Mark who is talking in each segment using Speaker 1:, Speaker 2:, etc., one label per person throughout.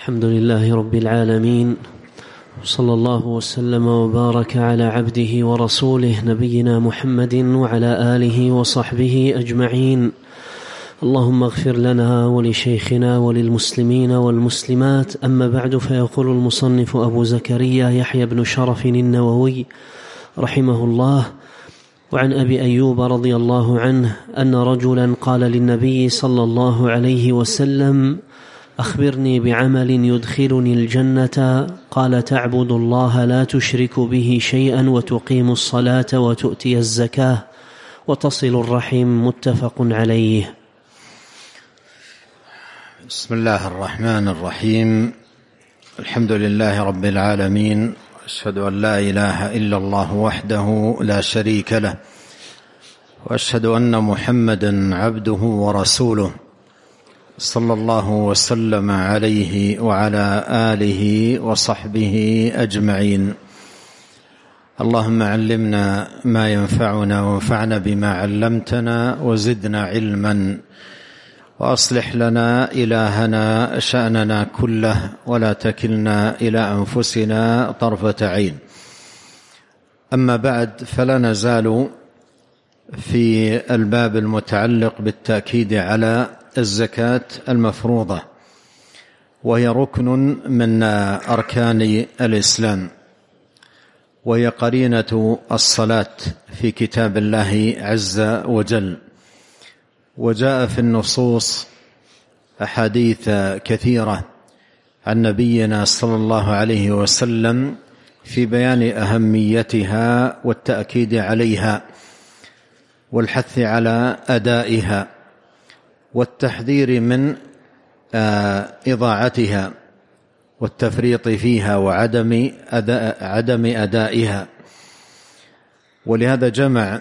Speaker 1: الحمد لله رب العالمين، صلى الله وسلم وبارك على عبده ورسوله نبينا محمد وعلى آله وصحبه أجمعين. اللهم اغفر لنا ولشيخنا وللمسلمين والمسلمات. أما بعد، فيقول المصنف أبو زكريا يحيى بن شرف النووي رحمه الله: وعن أبي أيوب رضي الله عنه أن رجلا قال للنبي صلى الله عليه وسلم: أخبرني بعمل يدخلني الجنة. قال: تعبد الله لا تشرك به شيئا وتقيم الصلاة وتؤتي الزكاة وتصل الرحم. متفق عليه.
Speaker 2: بسم الله الرحمن الرحيم. الحمد لله رب العالمين، أشهد أن لا إله إلا الله وحده لا شريك له، وأشهد أن محمدا عبده ورسوله، صلى الله وسلم عليه وعلى آله وصحبه أجمعين. اللهم علمنا ما ينفعنا وانفعنا بما علمتنا وزدنا علما، وأصلح لنا إلهنا شأننا كله، ولا تكلنا إلى أنفسنا طرفة عين. أما بعد، فلا نزال في الباب المتعلق بالتأكيد على الزكاة المفروضة، وهي ركن من أركان الإسلام، وهي قرينة الصلاة في كتاب الله عز وجل. وجاء في النصوص أحاديث كثيرة عن نبينا صلى الله عليه وسلم في بيان أهميتها والتأكيد عليها والحث على أدائها والتحذير من إضاعتها والتفريط فيها وعدم أدائها. ولهذا جمع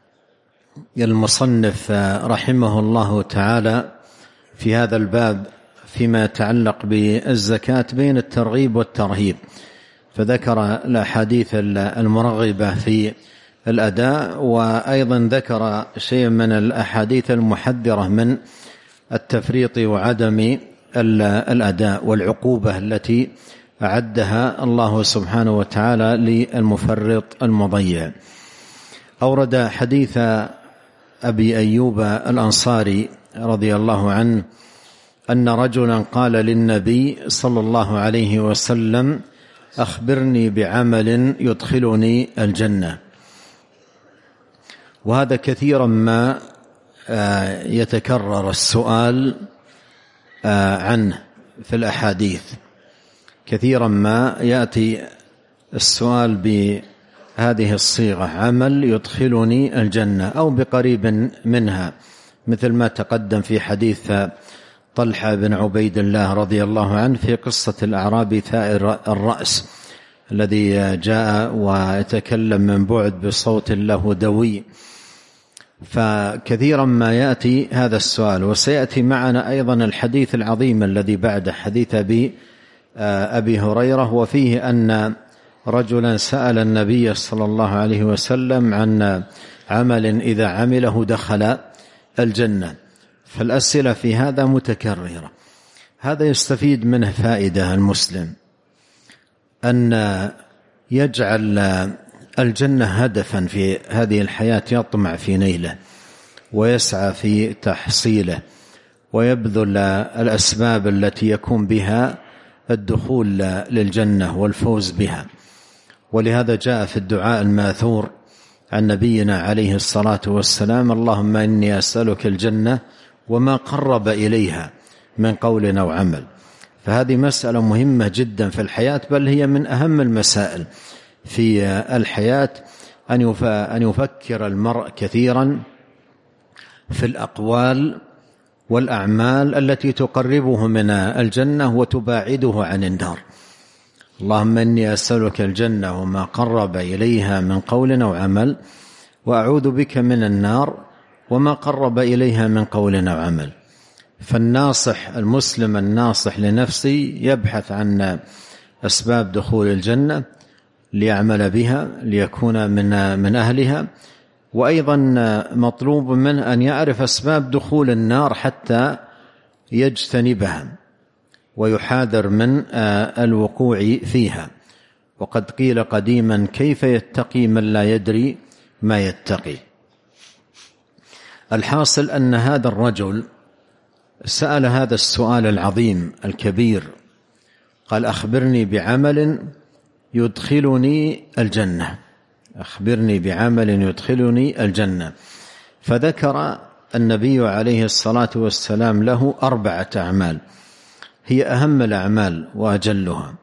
Speaker 2: المصنف رحمه الله تعالى في هذا الباب فيما يتعلق بالزكاة بين الترغيب والترهيب، فذكر الأحاديث المرغبة في الأداء، وأيضا ذكر شيء من الأحاديث المحذرة من التفريط وعدم الأداء والعقوبة التي أعدها الله سبحانه وتعالى للمفرط المضيع. أورد حديث أبي أيوب الأنصاري رضي الله عنه أن رجلا قال للنبي صلى الله عليه وسلم: أخبرني بعمل يدخلني الجنة. وهذا كثيرا ما يتكرر السؤال عنه في الأحاديث، كثيرا ما يأتي السؤال بهذه الصيغة: عمل يدخلني الجنة، أو بقريب منها، مثل ما تقدم في حديث طلحة بن عبيد الله رضي الله عنه في قصة الأعرابي ثائر الرأس الذي جاء ويتكلم من بعد بصوت له دوي. فكثيرا ما يأتي هذا السؤال. وسيأتي معنا أيضا الحديث العظيم الذي بعد حديث أبي هريرة، وفيه أن رجلا سأل النبي صلى الله عليه وسلم عن عمل إذا عمله دخل الجنة. فالأسئلة في هذا متكررة. هذا يستفيد منه فائدة المسلم، أن يجعل الجنة هدفا في هذه الحياة، يطمع في نيله ويسعى في تحصيله، ويبذل الأسباب التي يكون بها الدخول للجنة والفوز بها. ولهذا جاء في الدعاء الماثور عن نبينا عليه الصلاة والسلام: اللهم إني أسألك الجنة وما قرب إليها من قول أو عمل. فهذه مسألة مهمة جدا في الحياة، بل هي من أهم المسائل في الحياة، أن يفكر المرء كثيرا في الأقوال والأعمال التي تقربه من الجنة وتباعده عن النار. اللهم إني أسألك الجنة وما قرب إليها من قول أو عمل، وأعوذ بك من النار وما قرب إليها من قول أو عمل. فالناصح المسلم الناصح لنفسه يبحث عن أسباب دخول الجنة ليعمل بها ليكون من أهلها، وأيضا مطلوب منه أن يعرف أسباب دخول النار حتى يجتنبها ويحاذر من الوقوع فيها. وقد قيل قديما: كيف يتقي من لا يدري ما يتقي؟ الحاصل أن هذا الرجل سأل هذا السؤال العظيم الكبير، قال: أخبرني بعمل يدخلني الجنة، أخبرني بعمل يدخلني الجنة. فذكر النبي عليه الصلاة والسلام له 4 أعمال هي أهم الأعمال وأجلها.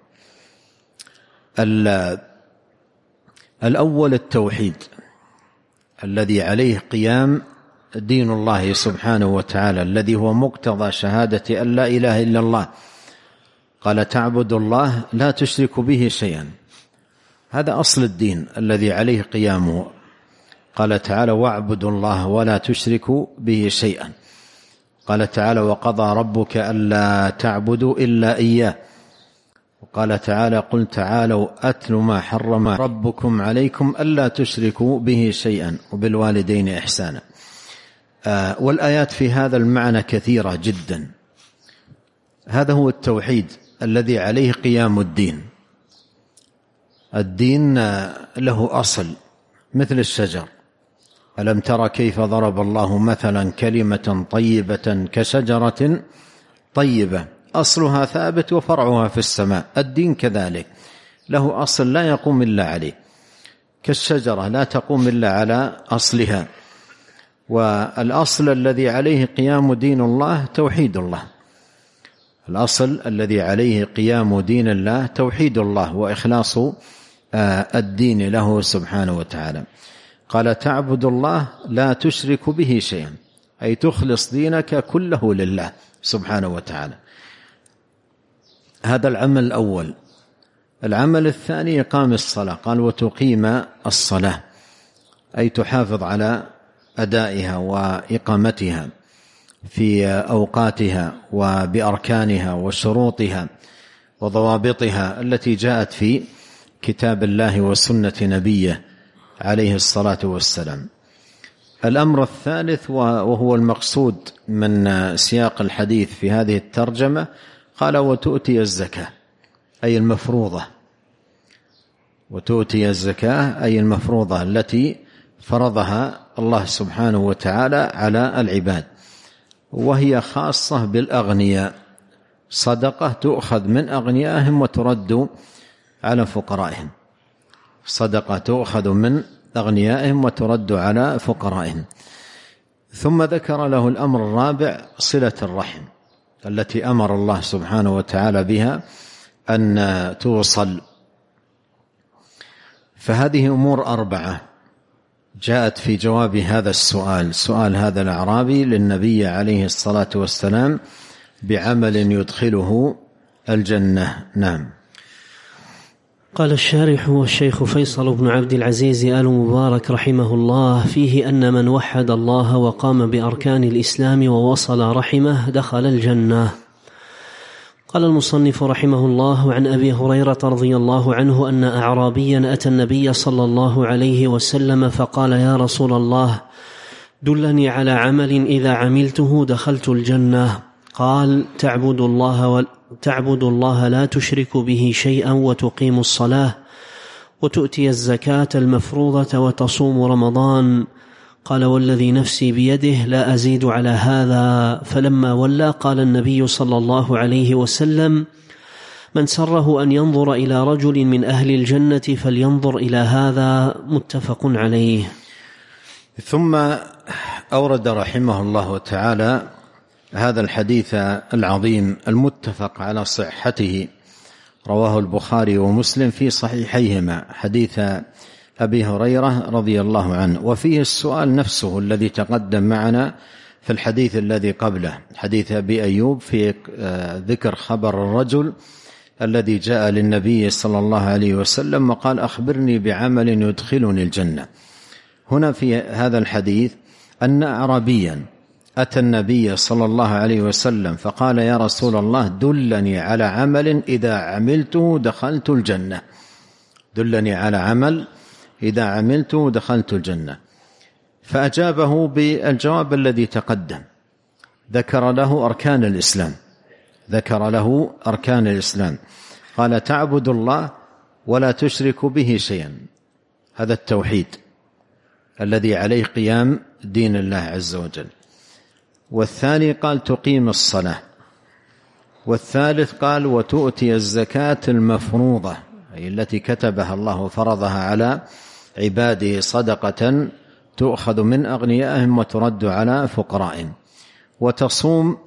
Speaker 2: الأول التوحيد الذي عليه قيام دين الله سبحانه وتعالى، الذي هو مقتضى شهادة أن لا إله إلا الله. قال: تعبد الله لا تشرك به شيئا، هذا أصل الدين الذي عليه قيامه. قال تعالى: واعبدوا الله ولا تشركوا به شيئا. قال تعالى: وقضى ربك ألا تعبدوا إلا إياه. وقال تعالى: قل تعالوا أتل ما حرم ربكم عليكم ألا تشركوا به شيئا وبالوالدين إحسانا. والآيات في هذا المعنى كثيرة جدا. هذا هو التوحيد الذي عليه قيام الدين. الدين له أصل مثل الشجر. ألم ترى كيف ضرب الله مثلا كلمة طيبة كشجرة طيبة أصلها ثابت وفرعها في السماء. الدين كذلك له أصل لا يقوم إلا عليه، كالشجرة لا تقوم إلا على أصلها. والأصل الذي عليه قيام دين الله توحيد الله. الأصل الذي عليه قيام دين الله توحيد الله وإخلاص الدين له سبحانه وتعالى. قال: تعبد الله لا تشرك به شيئا، أي تخلص دينك كله لله سبحانه وتعالى. هذا العمل الأول. العمل الثاني إقام الصلاة. قال: وتقيم الصلاة، أي تحافظ على أدائها وإقامتها في أوقاتها وبأركانها وشروطها وضوابطها التي جاءت في كتاب الله وسنة نبيه عليه الصلاة والسلام. الأمر الثالث وهو المقصود من سياق الحديث في هذه الترجمة، قال: وتؤتي الزكاة، أي المفروضة. وتؤتي الزكاة أي المفروضة التي فرضها الله سبحانه وتعالى على العباد، وهي خاصة بالأغنياء، صدقة تؤخذ من أغنيائهم وترد على فقرائهم. صدقة تؤخذ من أغنيائهم وترد على فقرائهم. ثم ذكر له الأمر الرابع صلة الرحم التي أمر الله سبحانه وتعالى بها أن توصل. فهذه أمور 4 جاءت في جواب هذا السؤال، سؤال هذا الأعرابي للنبي عليه الصلاة والسلام بعمل يدخله الجنة. نعم.
Speaker 1: قال الشارح والشيخ فيصل بن عبد العزيز آل مبارك رحمه الله: فيه أن من وحد الله وقام بأركان الإسلام ووصل رحمه دخل الجنة. قال المصنف رحمه الله: عن أبي هريرة رضي الله عنه أن أعرابيا أتى النبي صلى الله عليه وسلم فقال: يا رسول الله، دلني على عمل إذا عملته دخلت الجنة. قال: تعبد الله لا تشرك به شيئا، وتقيم الصلاة، وتؤتي الزكاة المفروضة، وتصوم رمضان. قال: والذي نفسي بيده لا أزيد على هذا. فلما ولى قال النبي صلى الله عليه وسلم: من سره أن ينظر إلى رجل من أهل الجنة فلينظر إلى هذا. متفق عليه.
Speaker 2: ثم أورد رحمه الله تعالى هذا الحديث العظيم المتفق على صحته، رواه البخاري ومسلم في صحيحيهما، حديث أبي هريرة رضي الله عنه، وفيه السؤال نفسه الذي تقدم معنا في الحديث الذي قبله، حديث أبي أيوب، في ذكر خبر الرجل الذي جاء للنبي صلى الله عليه وسلم وقال: أخبرني بعمل يدخلني الجنة. هنا في هذا الحديث أن أعرابيا أتى النبي صلى الله عليه وسلم فقال: يا رسول الله، دلني على عمل إذا عملته دخلت الجنة. دلني على عمل إذا عملته دخلت الجنة. فأجابه بالجواب الذي تقدم، ذكر له أركان الإسلام ذكر له أركان الإسلام، قال تعبد الله ولا تشرك به شيئا، هذا التوحيد الذي عليه قيام دين الله عز وجل. والثاني قال تقيم الصلاة. والثالث قال وتؤتي الزكاة المفروضة، أي التي كتبها الله وفرضها على عباده صدقة تؤخذ من أغنيائهم وترد على فقرائهم. وتصوم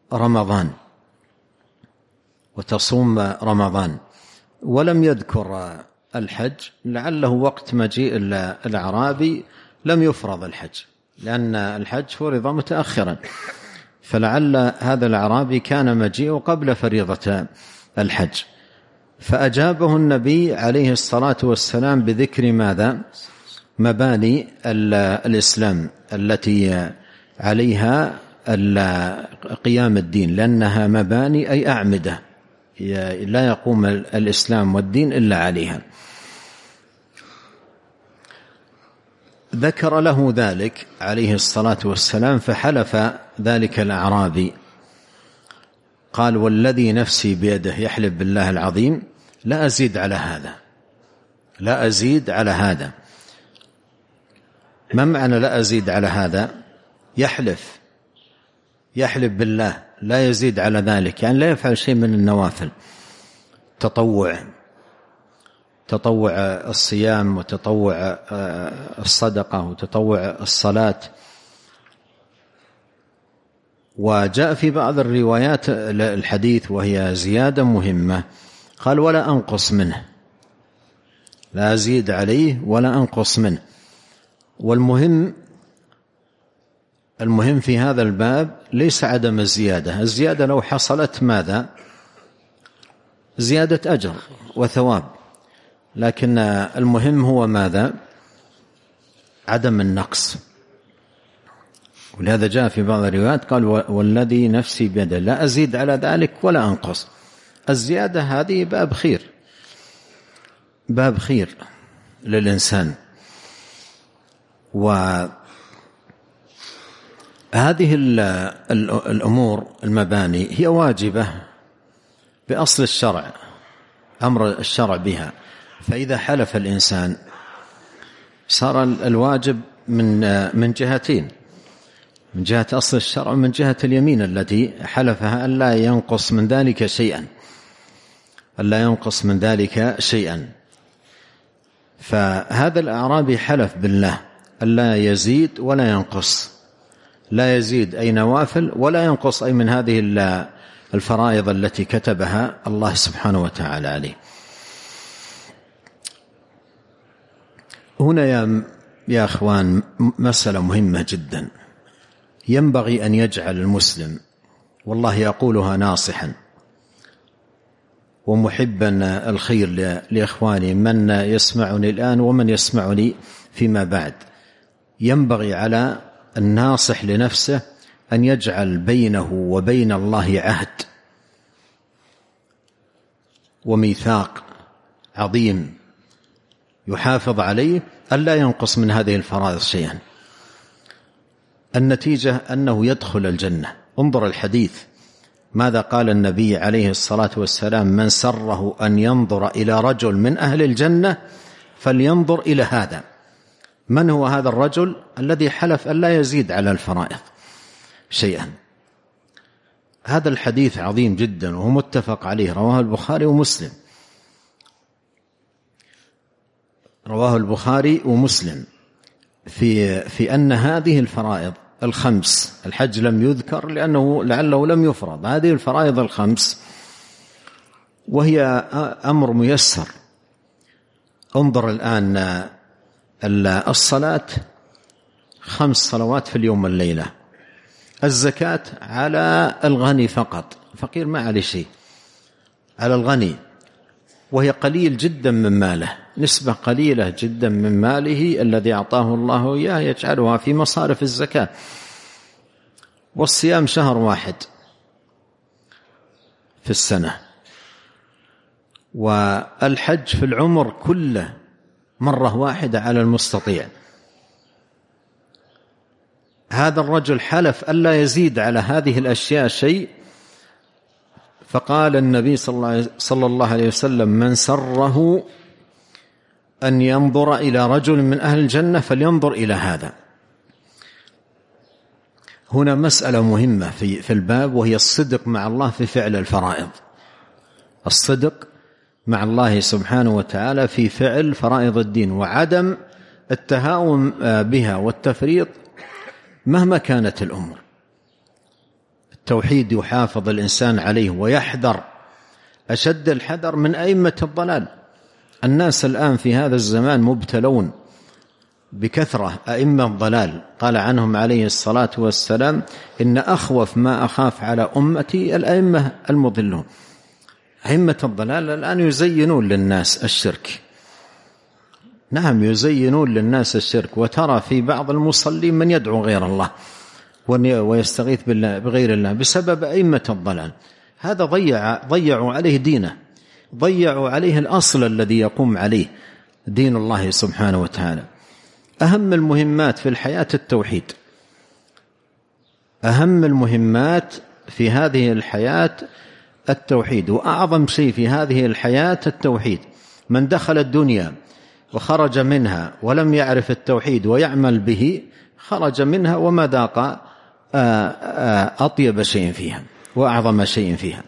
Speaker 2: رمضان. ولم يذكر الحج، لعله وقت مجيء الأعرابي لم يفرض الحج، لأن الحج فرض متأخرا، فلعل هذا الأعرابي كان مجيء قبل فريضة الحج. فأجابه النبي عليه الصلاة والسلام بذكر ماذا؟ مباني الإسلام التي عليها قيام الدين، لأنها مباني أي أعمدة لا يقوم الإسلام والدين إلا عليها. ذكر له ذلك عليه الصلاة والسلام، فحلف ذلك الأعرابي قال والذي نفسي بيده، يحلف بالله العظيم لا أزيد على هذا. ما معنى لا أزيد على هذا؟ يحلف بالله لا يزيد على ذلك، يعني لا يفعل شيء من النوافل، تطوع الصيام وتطوع الصدقة وتطوع الصلاة. وجاء في بعض الروايات الحديث وهي زيادة مهمة، قال ولا أنقص منه، لا أزيد عليه ولا أنقص منه. والمهم في هذا الباب ليس عدم الزيادة لو حصلت ماذا؟ زيادة أجر وثواب، لكن المهم هو ماذا؟ عدم النقص. ولهذا جاء في بعض الروايات قال والذي نفسي بيده لا أزيد على ذلك ولا أنقص. الزيادة هذه باب خير للإنسان. وهذه الأمور المباني هي واجبة بأصل الشرع، أمر الشرع بها، فإذا حلف الإنسان صار الواجب من جهتين، من جهة أصل الشرع ومن جهة اليمين التي حلفها ألا ينقص من ذلك شيئا. فهذا الأعرابي حلف بالله ألا يزيد ولا ينقص، لا يزيد أي نوافل ولا ينقص أي من هذه الفرائض التي كتبها الله سبحانه وتعالى عليه. هنا يا أخوان مسألة مهمة جدا، ينبغي أن يجعل المسلم، والله يقولها ناصحا ومحبا الخير لإخواني من يسمعني الآن ومن يسمعني فيما بعد، ينبغي على الناصح لنفسه أن يجعل بينه وبين الله عهد وميثاق عظيم يحافظ عليه ألا ينقص من هذه الفرائض شيئا. النتيجة أنه يدخل الجنة. انظر الحديث ماذا قال النبي عليه الصلاة والسلام: من سره أن ينظر إلى رجل من أهل الجنة فلينظر إلى هذا. من هو هذا الرجل الذي حلف أن لا يزيد على الفرائض شيئا؟ هذا الحديث عظيم جدا وهو متفق عليه، رواه البخاري ومسلم في أن هذه الفرائض الخمس، الحج لم يذكر لأنه لعله لم يفرض، هذه الفرائض الخمس وهي أمر ميسر. انظر الآن الصلاة 5 صلوات في اليوم والليلة، الزكاة على الغني فقط، فقير ما عليه شيء، على الغني، وهي قليل جدا من ماله، نسبة قليلة جدا من ماله الذي أعطاه الله إياه يجعلها في مصارف الزكاة. والصيام شهر واحد في السنة، والحج في العمر كله مرة واحدة على المستطيع. هذا الرجل حلف ألا يزيد على هذه الأشياء شيء، فقال النبي صلى الله عليه وسلم: من سره أن ينظر إلى رجل من أهل الجنة فلينظر إلى هذا. هنا مسألة مهمة في الباب، وهي الصدق مع الله في فعل الفرائض. الصدق مع الله سبحانه وتعالى في فعل فرائض الدين، وعدم التهاون بها والتفريط مهما كانت الأمور. التوحيد يحافظ الإنسان عليه ويحذر أشد الحذر من أئمة الضلال. الناس الآن في هذا الزمان مبتلون بكثرة أئمة الضلال، قال عنهم عليه الصلاة والسلام: إن أخوف ما أخاف على أمتي الأئمة المضلون. أئمة الضلال الآن يزينون للناس الشرك، نعم يزينون للناس الشرك، وترى في بعض المصلين من يدعو غير الله ويستغيث بغير الله بسبب أئمة الضلال. هذا ضيعوا عليه دينه، ضيعوا عليه الأصل الذي يقوم عليه دين الله سبحانه وتعالى. أهم المهمات في الحياة التوحيد، أهم المهمات في هذه الحياة التوحيد، وأعظم شيء في هذه الحياة التوحيد. من دخل الدنيا وخرج منها ولم يعرف التوحيد ويعمل به خرج منها وما ذاق أطيب شيء فيها وأعظم شيء فيها.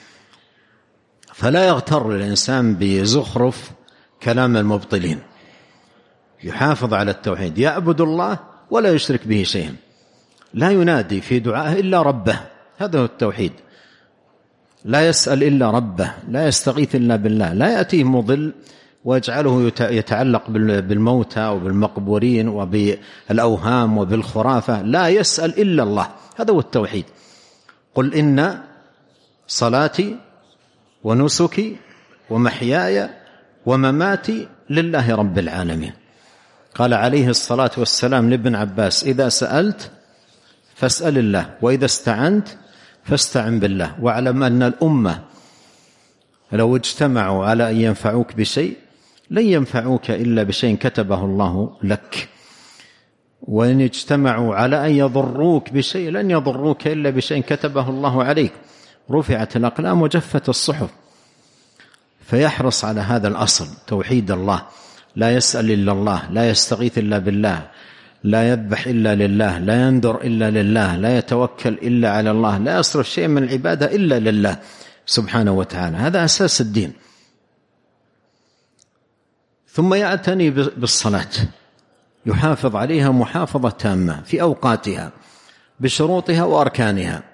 Speaker 2: فلا يغتر الإنسان بزخرف كلام المبطلين، يحافظ على التوحيد، يعبد الله ولا يشرك به شيئا، لا ينادي في دعائه إلا ربه، هذا هو التوحيد. لا يسأل إلا ربه، لا يستغيث إلا بالله، لا يأتيه مضل ويجعله يتعلق بالموتى وبالمقبورين وبالأوهام وبالخرافة، لا يسأل إلا الله، هذا هو التوحيد. قل إن صلاتي ونسكي ومحياي ومماتي لله رب العالمين. قال عليه الصلاة والسلام لابن عباس: إذا سألت فاسأل الله، وإذا استعنت فاستعن بالله، واعلم أن الأمة لو اجتمعوا على أن ينفعوك بشيء لن ينفعوك إلا بشيء كتبه الله لك، وإن اجتمعوا على أن يضروك بشيء لن يضروك إلا بشيء كتبه الله عليك. رفعت الأقلام وجفت الصحف. فيحرص على هذا الأصل، توحيد الله، لا يسأل إلا الله، لا يستغيث إلا بالله، لا يذبح إلا لله، لا ينذر إلا لله، لا يتوكل إلا على الله، لا يصرف شيء من العبادة إلا لله سبحانه وتعالى. هذا أساس الدين. ثم يعتني بالصلاة، يحافظ عليها محافظة تامة في أوقاتها بشروطها وأركانها.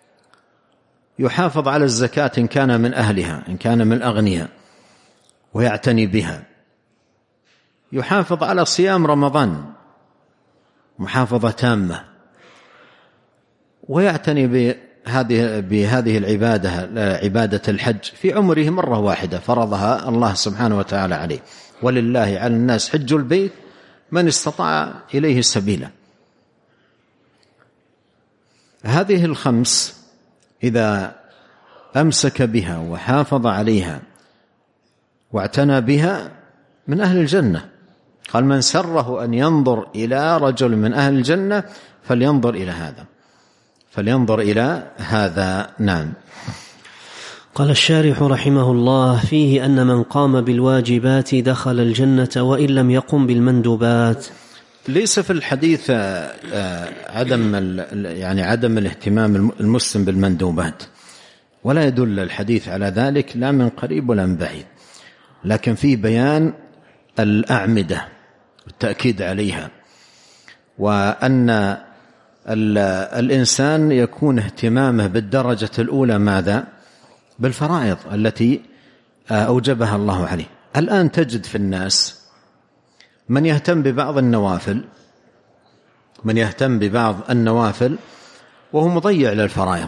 Speaker 2: يحافظ على الزكاة إن كان من أهلها، إن كان من الأغنياء، ويعتني بها. يحافظ على صيام رمضان محافظة تامة، ويعتني بهذه العبادة، عبادة الحج، في عمره مرة واحدة فرضها الله سبحانه وتعالى عليه: ولله على الناس حج البيت من استطاع إليه سبيلا. هذه الخمس إذا أمسك بها وحافظ عليها واعتنى بها من أهل الجنة. قال: من سره أن ينظر إلى رجل من أهل الجنة فلينظر إلى هذا، فلينظر إلى هذا. نعم.
Speaker 1: قال الشارح رحمه الله: فيه أن من قام بالواجبات دخل الجنة وإن لم يقم بالمندوبات.
Speaker 2: ليس في الحديث عدم الاهتمام المسلم بالمندوبات، ولا يدل الحديث على ذلك لا من قريب ولا من بعيد، لكن فيه بيان الأعمدة والتأكيد عليها، وأن الإنسان يكون اهتمامه بالدرجة الأولى ماذا؟ بالفرائض التي أوجبها الله عليه. الآن تجد في الناس من يهتم ببعض النوافل وهو مضيع للفرائض.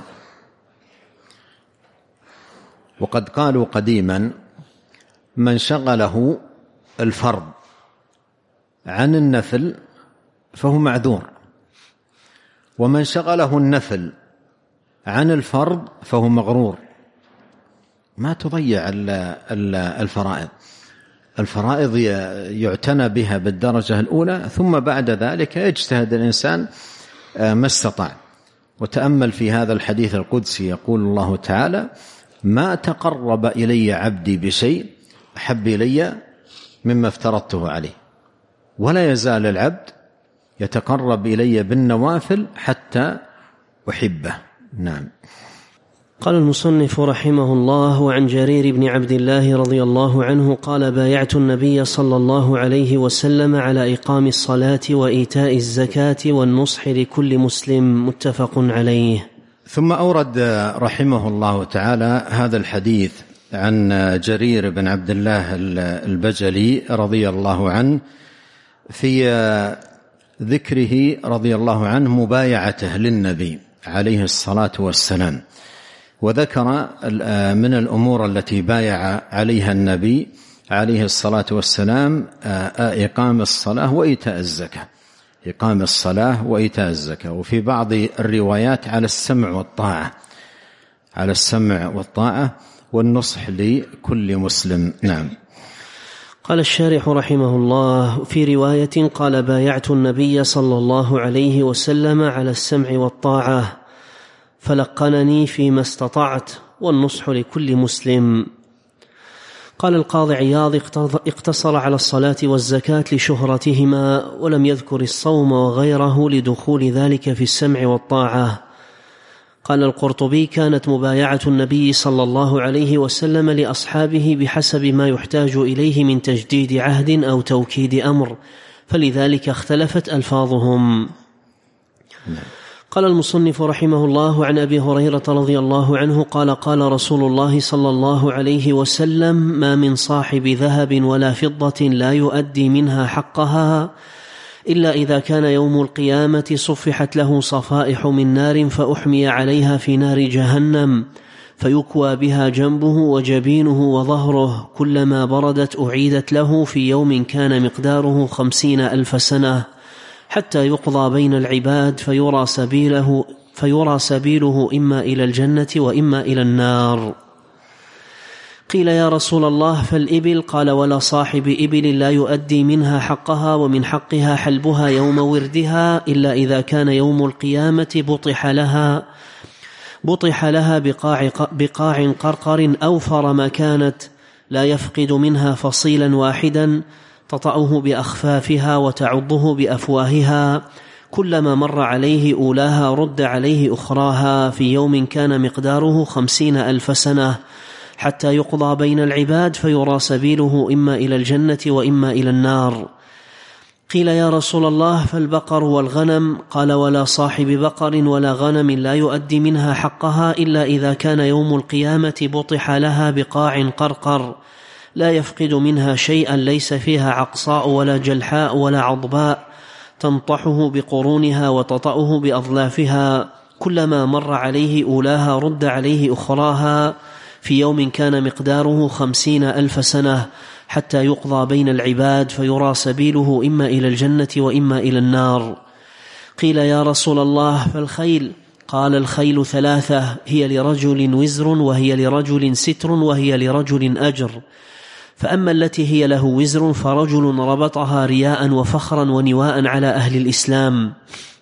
Speaker 2: وقد قالوا قديما: من شغله الفرض عن النفل فهو معذور، ومن شغله النفل عن الفرض فهو مغرور. ما تضيع الفرائض. الفرائض يعتنى بها بالدرجة الأولى، ثم بعد ذلك يجتهد الإنسان ما استطاع. وتأمل في هذا الحديث القدسي، يقول الله تعالى: ما تقرب إلي عبدي بشيء أحب إلي مما افترضته عليه، ولا يزال العبد يتقرب إلي بالنوافل حتى أحبه. نعم.
Speaker 1: قال المصنف رحمه الله: وعن جرير بن عبد الله رضي الله عنه قال: بايعت النبي صلى الله عليه وسلم على إقام الصلاة وإيتاء الزكاة والنصح لكل مسلم، متفق عليه.
Speaker 2: ثم أورد رحمه الله تعالى هذا الحديث عن جرير بن عبد الله البجلي رضي الله عنه في ذكره رضي الله عنه مبايعته للنبي عليه الصلاة والسلام، وذكر من الأمور التي بايع عليها النبي عليه الصلاة والسلام إقام الصلاة وإيتاء الزكاة، إقام الصلاة وإيتاء الزكاة، وفي بعض الروايات على السمع والطاعة، على السمع والطاعة والنصح لكل مسلم. نعم.
Speaker 1: قال الشارح رحمه الله: في رواية قال: بايعت النبي صلى الله عليه وسلم على السمع والطاعة فلقنني فيما استطعت والنصح لكل مسلم. قال القاضي عياض: اقتصر على الصلاة والزكاة لشهرتهما، ولم يذكر الصوم وغيره لدخول ذلك في السمع والطاعة. قال القرطبي: كانت مبايعة النبي صلى الله عليه وسلم لأصحابه بحسب ما يحتاج إليه من تجديد عهد أو توكيد أمر، فلذلك اختلفت ألفاظهم. قال المصنف رحمه الله: عن أبي هريرة رضي الله عنه قال: قال رسول الله صلى الله عليه وسلم: ما من صاحب ذهب ولا فضة لا يؤدي منها حقها إلا إذا كان يوم القيامة صفحت له صفائح من نار فأحمي عليها في نار جهنم فيكوى بها جنبه وجبينه وظهره، كلما بردت أعيدت له في يوم كان مقداره 50,000 سنة، حتى يقضى بين العباد فيرى سبيله إما إلى الجنة وإما إلى النار. قيل: يا رسول الله فالإبل؟ قال: ولا صاحب إبل لا يؤدي منها حقها، ومن حقها حلبها يوم وردها إلا إذا كان يوم القيامة بطح لها بقاع قرقر أوفر ما كانت، لا يفقد منها فصيلا واحدا، تطأه بأخفافها وتعضه بأفواهها، كلما مر عليه أولاها رد عليه أخراها، في يوم كان مقداره 50,000 سنة، حتى يقضى بين العباد فيرى سبيله إما إلى الجنة وإما إلى النار. قيل: يا رسول الله فالبقر والغنم؟ قال: ولا صاحب بقر ولا غنم لا يؤدي منها حقها إلا إذا كان يوم القيامة بطح لها بقاع قرقر، لا يفقد منها شيئا، ليس فيها عقصاء ولا جلحاء ولا عضباء، تنطحه بقرونها وتطأه بأظلافها، كلما مر عليه أولاها رد عليه أخراها، في يوم كان مقداره 50,000 سنة، حتى يقضى بين العباد فيرى سبيله إما إلى الجنة وإما إلى النار. قيل: يا رسول الله فالخيل؟ قال: الخيل 3، هي لرجل وزر، وهي لرجل ستر، وهي لرجل أجر. فأما التي هي له وزر فرجل ربطها رياء وفخرا ونواء على أهل الإسلام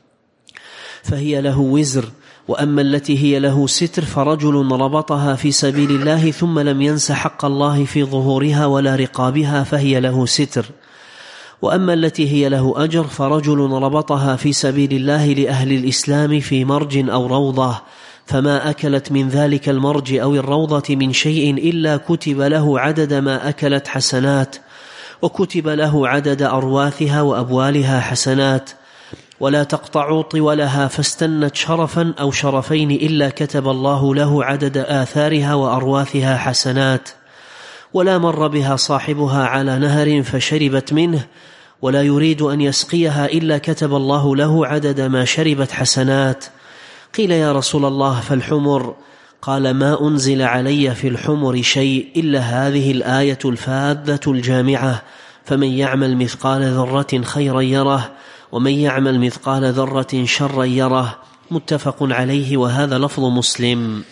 Speaker 1: فهي له وزر، وأما التي هي له ستر فرجل ربطها في سبيل الله ثم لم ينس حق الله في ظهورها ولا رقابها فهي له ستر، وأما التي هي له أجر فرجل ربطها في سبيل الله لأهل الإسلام في مرج أو روضة، فما أكلت من ذلك المرج أو الروضة من شيء إلا كتب له عدد ما أكلت حسنات، وكتب له عدد أرواثها وأبوالها حسنات، ولا تقطع طولها فاستنت شرفا أو شرفين إلا كتب الله له عدد آثارها وأرواثها حسنات، ولا مر بها صاحبها على نهر فشربت منه ولا يريد أن يسقيها إلا كتب الله له عدد ما شربت حسنات. قيل: يا رسول الله فالحمر؟ قال: ما أنزل علي في الحمر شيء إلا هذه الآية الفاذة الجامعة: فمن يعمل مثقال ذرة خيرا يره، ومن يعمل مثقال ذرة شرا يره، متفق عليه، وهذا لفظ مسلم.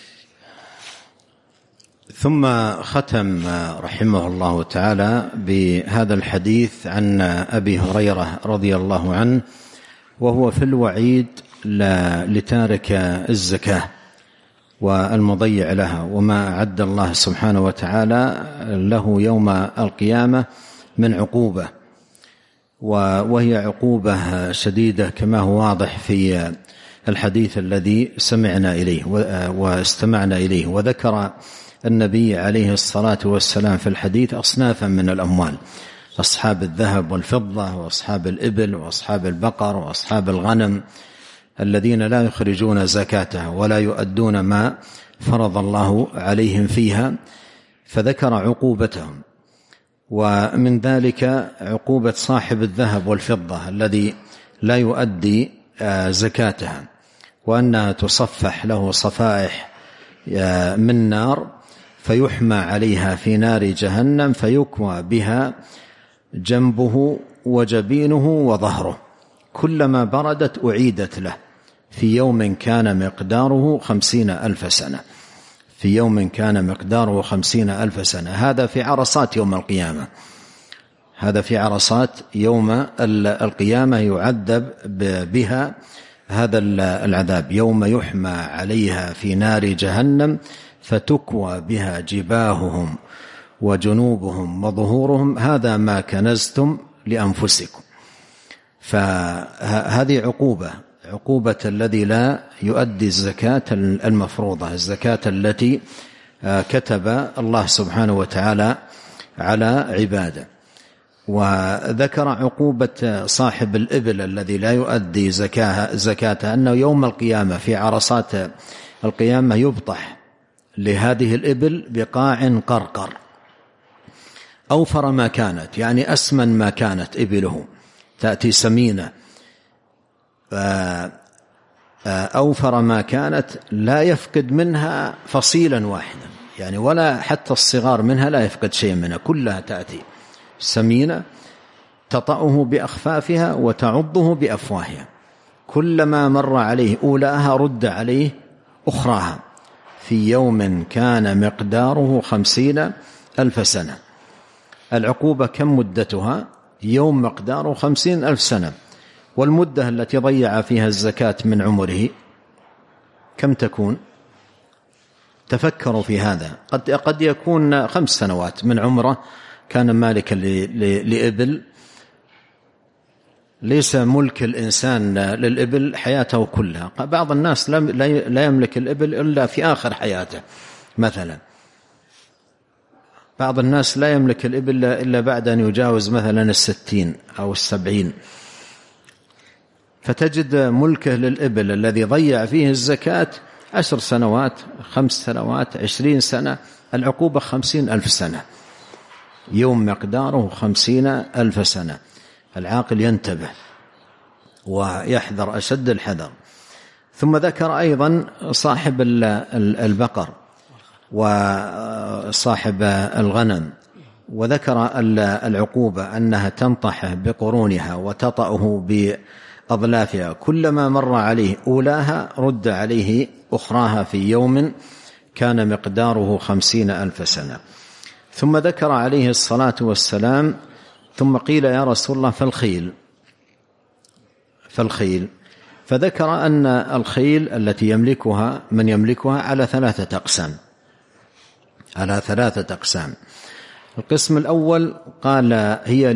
Speaker 2: ثم ختم رحمه الله تعالى بهذا الحديث عن أبي هريرة رضي الله عنه، وهو في الوعيد لتارك الزكاة، والمضيع لها، وما أعد الله سبحانه وتعالى له يوم القيامة من عقوبة، وهي عقوبة شديدة كما هو واضح في الحديث الذي سمعنا إليه واستمعنا إليه. وذكر النبي عليه الصلاة والسلام في الحديث أصنافا من الأموال: أصحاب الذهب والفضة، وأصحاب الإبل، وأصحاب البقر، وأصحاب الغنم، الذين لا يخرجون زكاتها ولا يؤدون ما فرض الله عليهم فيها، فذكر عقوبتهم. ومن ذلك عقوبة صاحب الذهب والفضة الذي لا يؤدي زكاتها، وأنها تصفح له صفائح من نار فيحمى عليها في نار جهنم فيكوى بها جنبه وجبينه وظهره، كلما بردت أعيدت له في يوم كان مقداره 50,000 سنة، في يوم كان مقداره 50,000 سنة. هذا في عرصات يوم القيامة، هذا في عرصات يوم القيامة يعذب بها هذا العذاب، يوم يحمى عليها في نار جهنم فتكوى بها جباههم وجنوبهم وظهورهم، هذا ما كنزتم لأنفسكم. فهذه عقوبة الذي لا يؤدي الزكاة المفروضة، الزكاة التي كتب الله سبحانه وتعالى على عباده. وذكر عقوبة صاحب الإبل الذي لا يؤدي زكاتها، أنه يوم القيامة في عرصات القيامة يبطح لهذه الإبل بقاع قرقر، أوفر ما كانت، يعني أسمن ما كانت إبله، تأتي سمينة، أوفر ما كانت، لا يفقد منها فصيلا واحدا، يعني ولا حتى الصغار منها لا يفقد شيء منها، كلها تأتي سمينة تطأه بأخفافها وتعضه بأفواهها، كلما مر عليه أولاها رد عليه أخراها، في يوم كان مقداره 50,000 سنة. العقوبة كم مدتها؟ يوم مقداره 50,000 سنة. والمدة التي ضيع فيها الزكاة من عمره كم تكون؟ تفكروا في هذا. قد يكون 5 سنوات من عمره كان مالكا لإبل، ليس ملك الإنسان للإبل حياته كلها، بعض الناس لا يملك الإبل إلا في آخر حياته، مثلا بعض الناس لا يملك الإبل إلا بعد أن يجاوز مثلا 60 أو 70، فتجد ملكه للإبل الذي ضيع فيه الزكاة 10 سنوات 5 سنوات 20 سنة، العقوبة 50,000 سنة، يوم مقداره 50,000 سنة. العاقل ينتبه ويحذر أشد الحذر. ثم ذكر أيضا صاحب البقر وصاحب الغنم، وذكر العقوبة أنها تنطحه بقرونها وتطأه بأضلافها، كلما مر عليه أولاها رد عليه أخراها في يوم كان مقداره 50,000 سنة. ثم ذكر عليه الصلاة والسلام: ثم قيل يا رسول الله فالخيل، فذكر أن الخيل التي يملكها من يملكها على 3 أقسام، على 3 أقسام. القسم الأول قال هي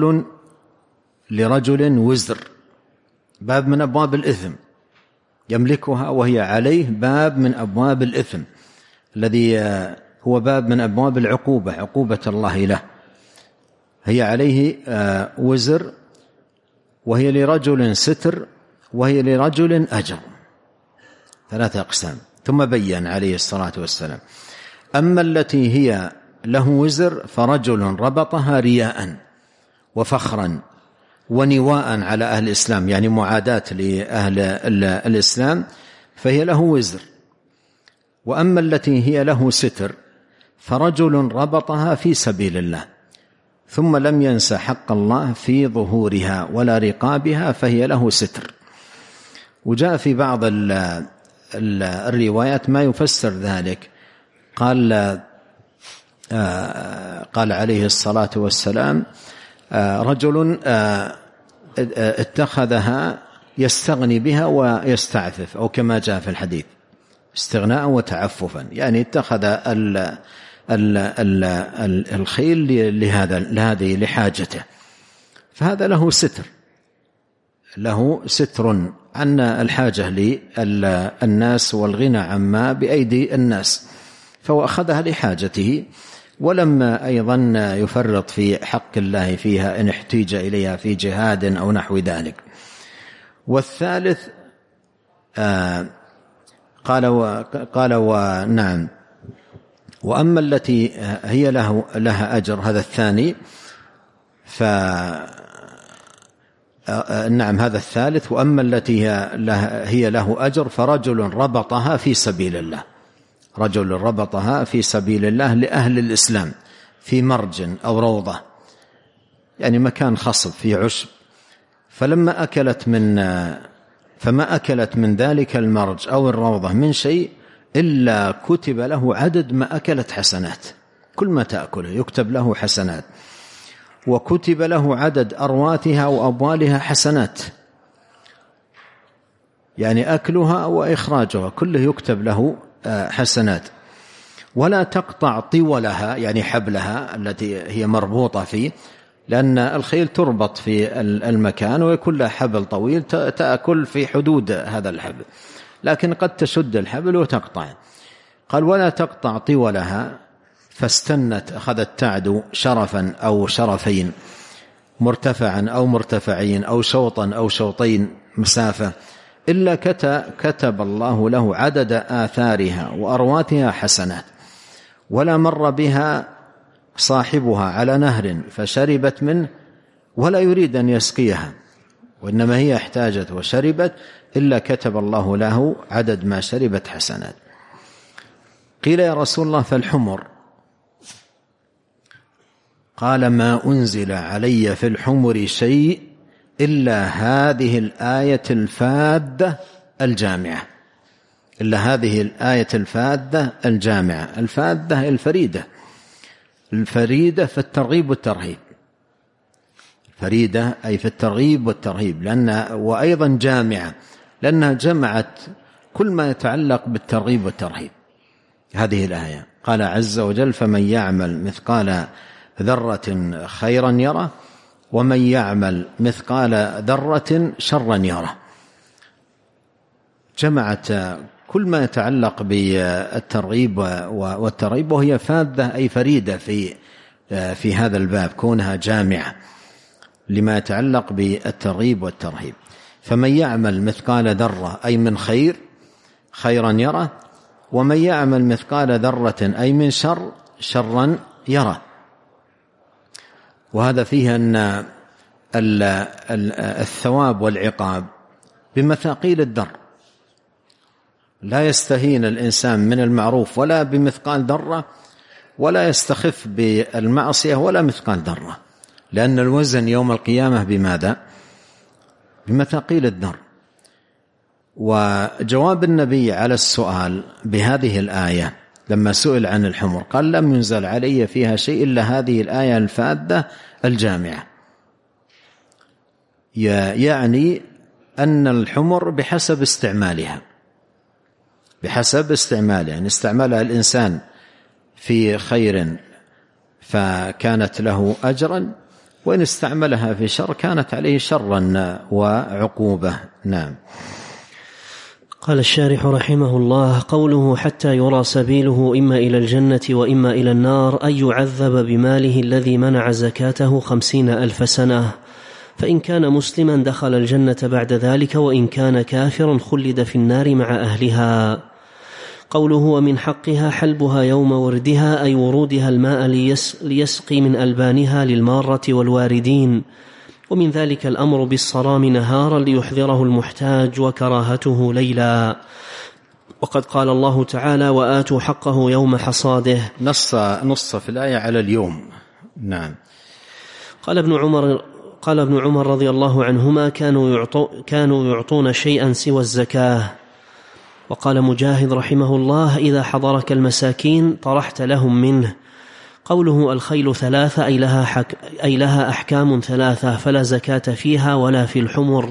Speaker 2: لرجل وزر، باب من أبواب الإثم يملكها، وهي عليه باب من أبواب الإثم الذي هو باب من أبواب العقوبة، عقوبة الله له. هي عليه وزر، وهي لرجل ستر، وهي لرجل أجر، 3 أقسام. ثم بيّن عليه الصلاة والسلام: أما التي هي له وزر فرجل ربطها رياء وفخرا ونواء على أهل الإسلام، يعني معاداة لأهل الإسلام، فهي له وزر. وأما التي هي له ستر فرجل ربطها في سبيل الله ثم لم ينس حق الله في ظهورها ولا رقابها، فهي له ستر. وجاء في بعض الروايات ما يفسر ذلك، قال عليه الصلاة والسلام: رجل اتخذها يستغني بها ويستعفف، أو كما جاء في الحديث استغناء وتعففا، يعني اتخذ الخيل لهذه لحاجته، فهذا له ستر عن الحاجة للناس والغنى عما بأيدي الناس، فهو أخذها لحاجته، ولم أيضا يفرط في حق الله فيها إن احتيج إليها في جهاد أو نحو ذلك. والثالث قال ونعم، وأما التي هي لها أجر، هذا الثاني، نعم هذا الثالث. وأما التي هي له أجر فرجل ربطها في سبيل الله، رجل ربطها في سبيل الله لأهل الإسلام في مرج أو روضة، يعني مكان خصب في عشب، فما أكلت من ذلك المرج أو الروضة من شيء إلا كتب له عدد ما أكلت حسنات، كل ما تأكله يكتب له حسنات، وكتب له عدد أرواتها وأبوالها حسنات، يعني أكلها وإخراجها كله يكتب له حسنات. ولا تقطع طولها، يعني حبلها التي هي مربوطة فيه، لأن الخيل تربط في المكان ويكون لها حبل طويل تأكل في حدود هذا الحبل، لكن قد تشد الحبل وتقطع. قال ولا تقطع طولها، فاستنت، أخذت تعدو شرفا أو شرفين، مرتفعا أو مرتفعين، أو شوطا أو شوطين مسافة، إلا كتب الله له عدد آثارها وأرواتها حسنات. ولا مر بها صاحبها على نهر فشربت منه ولا يريد أن يسقيها، وإنما هي احتاجت وشربت، إلا كتب الله له عدد ما شربت حسنات. قيل يا رسول الله فالحمر؟ قال ما أنزل علي في الحمر شيء إلا هذه الآية الفاذة الجامعة، إلا هذه الآية الفاذة الجامعة. الفاذة الفريدة في الترغيب والترهيب، فريدة أي في الترغيب والترهيب، وأيضا جامعة لأنها جمعت كل ما يتعلق بالترغيب والترهيب. هذه الآية قال عز وجل فمن يعمل مثقال ذرة خيرا يره ومن يعمل مثقال ذرة شرا يره، جمعت كل ما يتعلق بالترغيب والترهيب، وهي فاذة أي فريدة في هذا الباب، كونها جامعة لما يتعلق بالترغيب والترهيب. فمن يعمل مثقال ذرة أي من خير خيرا يره، ومن يعمل مثقال ذرة أي من شر شرا يره. وهذا فيه أن الثواب والعقاب بمثاقيل الذر، لا يستهين الإنسان من المعروف ولا بمثقال ذرة، ولا يستخف بالمعصية ولا مثقال ذرة، لأن الوزن يوم القيامة بماذا؟ بمثاقيل الذر. وجواب النبي على السؤال بهذه الآية لما سئل عن الحمر قال لم ينزل علي فيها شيء إلا هذه الآية الفاذة الجامعة، يعني أن الحمر بحسب استعمالها، يعني استعمالها الإنسان في خير فكانت له أجرا، وإن استعملها في شر كانت عليه شرا وعقوبة. نعم.
Speaker 1: قال الشارح رحمه الله: قوله حتى يرى سبيله إما إلى الجنة وإما إلى النار، أي يعذب بماله الذي منع زكاته 50,000 سنة، فإن كان مسلما دخل الجنة بعد ذلك، وإن كان كافرا خلد في النار مع أهلها. قوله ومن حقها حلبها يوم وردها، أي ورودها الماء ليسقي من ألبانها للمارة والواردين، ومن ذلك الأمر بالصرام نهارا ليحذره المحتاج وكراهته ليلا. وقد قال الله تعالى وآتوا حقه يوم حصاده،
Speaker 2: نص في الآية على اليوم. نعم.
Speaker 1: قال ابن عمر رضي الله عنهما كانوا يعطون شيئا سوى الزكاة. وقال مجاهد رحمه الله: إذا حضرك المساكين طرحت لهم منه. قوله الخيل 3 أي لها أحكام 3 فلا زكاة فيها ولا في الحمر،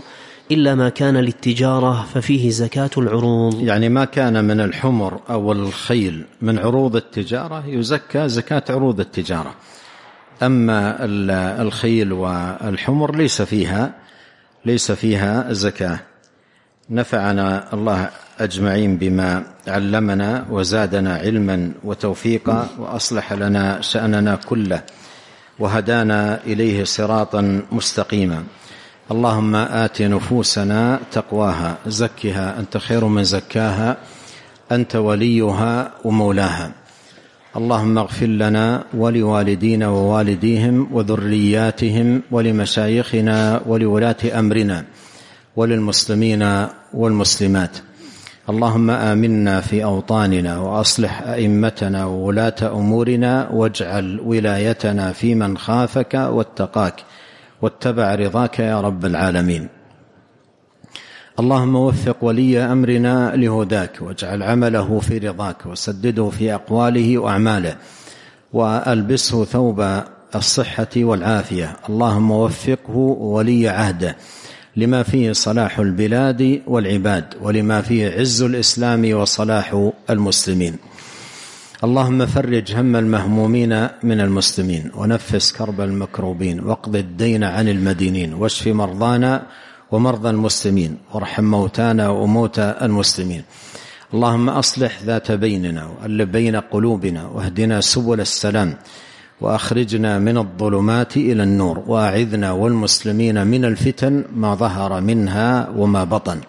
Speaker 1: إلا ما كان للتجارة ففيه زكاة العروض.
Speaker 2: يعني ما كان من الحمر أو الخيل من عروض التجارة يزكى زكاة عروض التجارة. أما الخيل والحمر ليس فيها زكاة. نفعنا الله أجمعين بما علمنا وزادنا علما وتوفيقا وأصلح لنا شأننا كله وهدانا إليه صراطا مستقيما. اللهم آت نفوسنا تقواها زكها أنت خير من زكاها أنت وليها ومولاها. اللهم اغفر لنا ولوالدينا ووالديهم وذرياتهم ولمشايخنا ولولاة أمرنا وللمسلمين والمسلمات. اللهم آمنا في أوطاننا وأصلح أئمتنا وولاة أمورنا واجعل ولايتنا في من خافك واتقاك واتبع رضاك يا رب العالمين. اللهم وفق ولي أمرنا لهداك واجعل عمله في رضاك وسدده في أقواله وأعماله وألبسه ثوب الصحة والعافية. اللهم وفقه ولي عهده لما فيه صلاح البلاد والعباد ولما فيه عز الإسلام وصلاح المسلمين. اللهم فرج هم المهمومين من المسلمين ونفس كرب المكروبين واقض الدين عن المدينين واشف مرضانا ومرضى المسلمين وارحم موتانا وموتى المسلمين. اللهم أصلح ذات بيننا وألف بين قلوبنا واهدنا سبل السلام وأخرجنا من الظلمات إلى النور وأعذنا والمسلمين من الفتن ما ظهر منها وما بطن.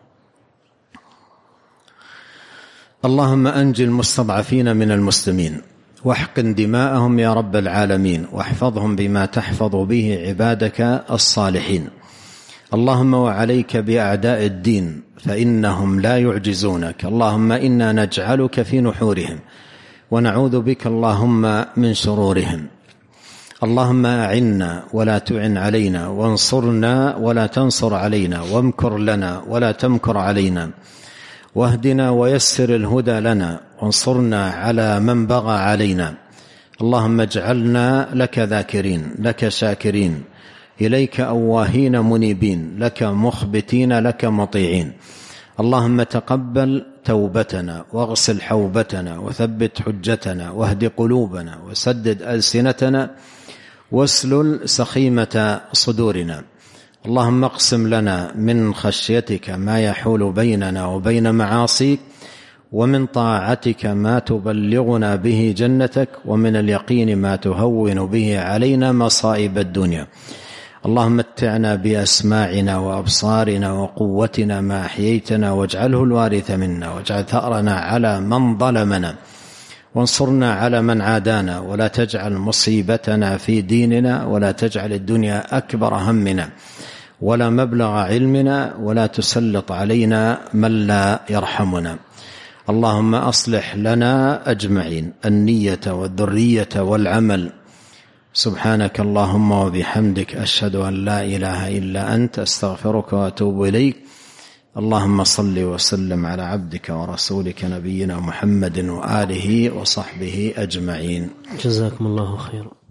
Speaker 2: اللهم أنجي المستضعفين من المسلمين واحقن دماءهم يا رب العالمين واحفظهم بما تحفظ به عبادك الصالحين. اللهم وعليك بأعداء الدين فإنهم لا يعجزونك. اللهم إنا نجعلك في نحورهم ونعوذ بك اللهم من شرورهم. اللهم أعنا ولا تعن علينا وانصرنا ولا تنصر علينا وامكر لنا ولا تمكر علينا واهدنا ويسر الهدى لنا وانصرنا على من بغى علينا. اللهم اجعلنا لك ذاكرين لك شاكرين إليك أواهين منيبين لك مخبتين لك مطيعين. اللهم تقبل توبتنا واغسل حوبتنا وثبت حجتنا واهد قلوبنا وسدد ألسنتنا واسلل سخيمة صدورنا. اللهم اقسم لنا من خشيتك ما يحول بيننا وبين معاصيك ومن طاعتك ما تبلغنا به جنتك ومن اليقين ما تهون به علينا مصائب الدنيا. اللهم متعنا بأسماعنا وأبصارنا وقوتنا ما أحييتنا واجعله الوارث منا واجعل ثأرنا على من ظلمنا وانصرنا على من عادانا ولا تجعل مصيبتنا في ديننا ولا تجعل الدنيا أكبر همنا ولا مبلغ علمنا ولا تسلط علينا من لا يرحمنا. اللهم أصلح لنا أجمعين النية والذرية والعمل. سبحانك اللهم وبحمدك أشهد أن لا إله إلا أنت أستغفرك وأتوب إليك. اللهم صل وسلم على عبدك ورسولك نبينا محمد وآله وصحبه أجمعين.
Speaker 1: جزاكم الله خيرا.